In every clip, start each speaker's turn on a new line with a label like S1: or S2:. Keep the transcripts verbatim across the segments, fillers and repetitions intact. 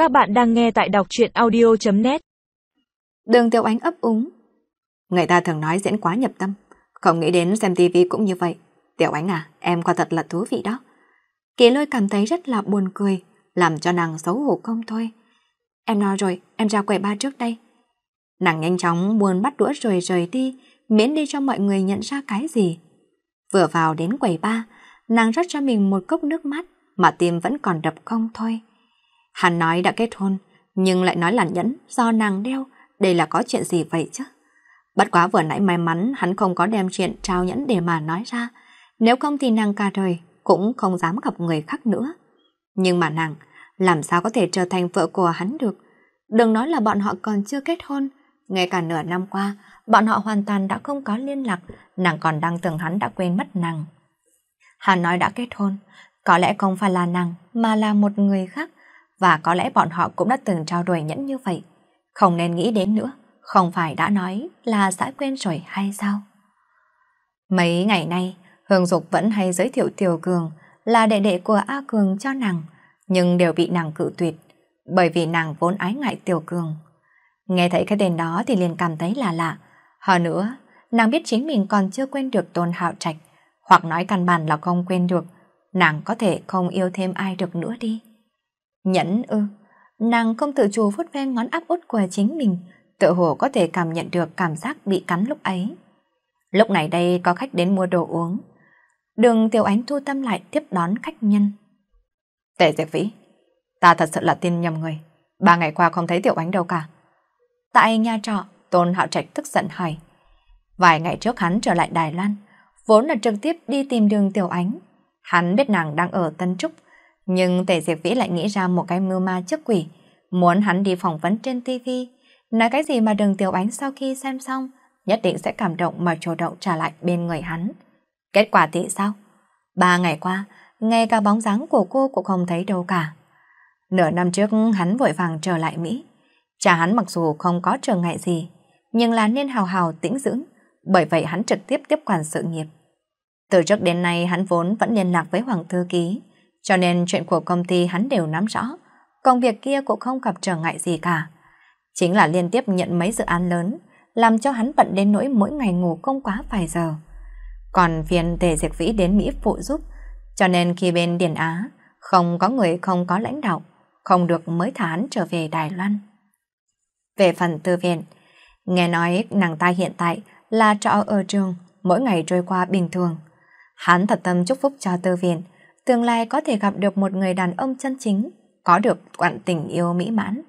S1: Các bạn đang nghe tại đọc truyện audio chấm net.
S2: Đường Tiểu Ánh ấp úng. Người ta thường nói diễn quá nhập tâm, không nghĩ đến xem tivi cũng như vậy. Tiểu Ánh à, em quả thật là thú vị đó. Kỳ Lôi cảm thấy rất là buồn cười, làm cho nàng xấu hổ không thôi. Em nói rồi, em ra quầy ba trước đây. Nàng nhanh chóng buồn bắt đũa rồi rời đi, miễn đi cho mọi người nhận ra cái gì. Vừa vào đến quầy ba, nàng rót cho mình một cốc nước mát, mà tim vẫn còn đập không thôi. Hắn nói đã kết hôn, nhưng lại nói là nhẫn do nàng đeo, đây là có chuyện gì vậy chứ? Bất quá vừa nãy may mắn hắn không có đem chuyện trao nhẫn để mà nói ra, nếu không thì nàng cả đời cũng không dám gặp người khác nữa. Nhưng mà nàng, làm sao có thể trở thành vợ của hắn được? Đừng nói là bọn họ còn chưa kết hôn, ngay cả nửa năm qua, bọn họ hoàn toàn đã không có liên lạc, nàng còn đang tưởng hắn đã quên mất nàng. Hắn nói đã kết hôn, có lẽ không phải là nàng, mà là một người khác, và có lẽ bọn họ cũng đã từng trao đổi nhẫn như vậy. Không nên nghĩ đến nữa, không phải đã nói là đã quên rồi hay sao? Mấy ngày nay, Hương Dục vẫn hay giới thiệu Tiểu Cường là đệ đệ của A Cường cho nàng, nhưng đều bị nàng cự tuyệt, bởi vì nàng vốn ái ngại Tiểu Cường. Nghe thấy cái tên đó thì liền cảm thấy là lạ. Hơn nữa, nàng biết chính mình còn chưa quên được Tôn Hạo Trạch, hoặc nói căn bản là không quên được, nàng có thể không yêu thêm ai được nữa đi. Nhẫn ư, nàng không tự chủ vuốt ve ngón áp út của chính mình, tự hồ có thể cảm nhận được cảm giác bị cắn lúc ấy. Lúc này đây có khách đến mua đồ uống. Đường Tiểu Ánh thu tâm lại tiếp đón khách nhân. Tề Diệp Vĩ, ta thật sự là tin nhầm người. Ba ngày qua không thấy Tiểu Ánh đâu cả. Tại nhà trọ, Tôn Hạo Trạch tức giận hỏi. Vài ngày trước hắn trở lại Đài Loan, vốn là trực tiếp đi tìm đường Tiểu Ánh. Hắn biết nàng đang ở Tân Trúc, nhưng Tề Diệp Vĩ lại nghĩ ra một cái mưu ma trước quỷ, muốn hắn đi phỏng vấn trên tivi, nói cái gì mà đường Tiểu Ánh sau khi xem xong, nhất định sẽ cảm động mà chủ động trả lại bên người hắn. Kết quả thì sao? Ba ngày qua, ngay cả bóng dáng của cô cũng không thấy đâu cả. Nửa năm trước hắn vội vàng trở lại Mỹ. Cha hắn mặc dù không có trở ngại gì, nhưng là nên hào hào tĩnh dưỡng, bởi vậy hắn trực tiếp tiếp quản sự nghiệp. Từ trước đến nay hắn vốn vẫn liên lạc với Hoàng Thư Ký, cho nên chuyện của công ty hắn đều nắm rõ, công việc kia cũng không gặp trở ngại gì cả. Chính là liên tiếp nhận mấy dự án lớn, làm cho hắn bận đến nỗi mỗi ngày ngủ không quá vài giờ. Còn phiền Tề Diệp Vĩ đến Mỹ phụ giúp, cho nên khi bên Điền Á, không có người không có lãnh đạo, không được mới thả hắn trở về Đài Loan. Về phần Tư Viện, nghe nói nàng ta hiện tại là trọ ở trường, mỗi ngày trôi qua bình thường. Hắn thật tâm chúc phúc cho Tư Viện, tương lai có thể gặp được một người đàn ông chân chính, có được quãng tình yêu mỹ mãn.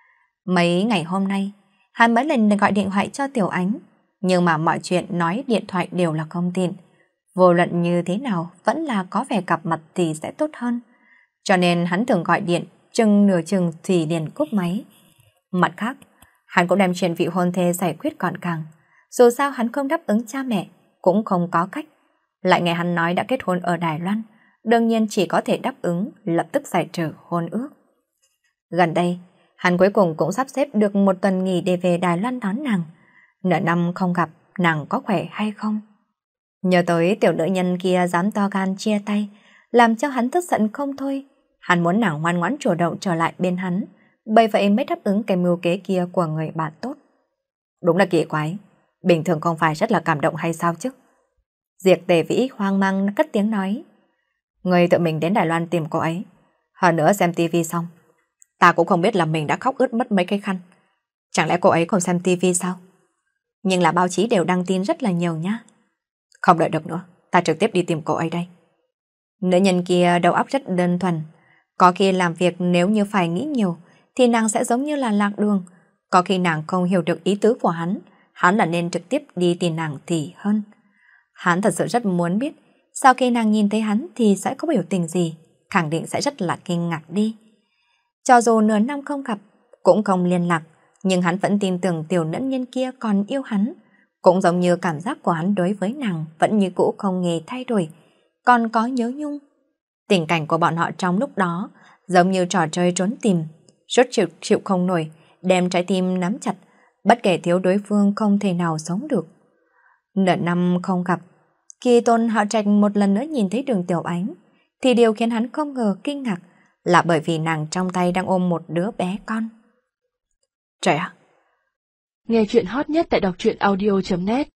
S2: Mấy ngày hôm nay, hắn mấy lần gọi điện thoại cho Tiểu Ánh, nhưng mà mọi chuyện nói điện thoại đều là không tin. Vô luận như thế nào vẫn là có vẻ gặp mặt thì sẽ tốt hơn. Cho nên hắn thường gọi điện, chừng nửa chừng thì liền cúp máy. Mặt khác, hắn cũng đem chuyện vị hôn thê giải quyết gọn gàng. Dù sao hắn không đáp ứng cha mẹ, cũng không có cách. Lại nghe hắn nói đã kết hôn ở Đài Loan, đương nhiên chỉ có thể đáp ứng lập tức giải trừ hôn ước. Gần đây, hắn cuối cùng cũng sắp xếp được một tuần nghỉ để về Đài Loan đón nàng. Nửa năm không gặp, nàng có khỏe hay không? Nhớ tới tiểu nữ nhân kia dám to gan chia tay, làm cho hắn tức giận không thôi. Hắn muốn nàng ngoan ngoãn chủ động trở lại bên hắn, bởi vậy mới đáp ứng cái mưu kế kia của người bạn tốt. Đúng là kỳ quái, bình thường không phải rất là cảm động hay sao chứ? Diệp Tề Vĩ hoang mang cất tiếng nói. Người tự mình đến Đài Loan tìm cô ấy, hơn nữa xem tivi xong, ta cũng không biết là mình đã khóc ướt mất mấy cái khăn. Chẳng lẽ cô ấy không xem tivi sao? Nhưng là báo chí đều đăng tin rất là nhiều nhá. Không đợi được nữa, ta trực tiếp đi tìm cô ấy đây. Nữ nhân kia đầu óc rất đơn thuần, có khi làm việc nếu như phải nghĩ nhiều thì nàng sẽ giống như là lạc đường. Có khi nàng không hiểu được ý tứ của hắn, hắn là nên trực tiếp đi tìm nàng thì hơn. Hắn thật sự rất muốn biết sau khi nàng nhìn thấy hắn thì sẽ có biểu tình gì, khẳng định sẽ rất là kinh ngạc đi. Cho dù nửa năm không gặp, cũng không liên lạc, nhưng hắn vẫn tin tưởng tiểu nữ nhân kia còn yêu hắn. Cũng giống như cảm giác của hắn đối với nàng vẫn như cũ không hề thay đổi, còn có nhớ nhung. Tình cảnh của bọn họ trong lúc đó giống như trò chơi trốn tìm, rốt chịu chịu không nổi, đem trái tim nắm chặt, bất kể thiếu đối phương không thể nào sống được. Nửa năm không gặp, khi Tôn Hạo Trạch một lần nữa nhìn thấy đường Tiểu Ánh, thì điều khiến hắn không ngờ kinh ngạc là bởi vì nàng trong tay đang ôm một đứa bé con. Trời ạ!
S1: Nghe chuyện hot nhất tại đọc truyện audio chấm net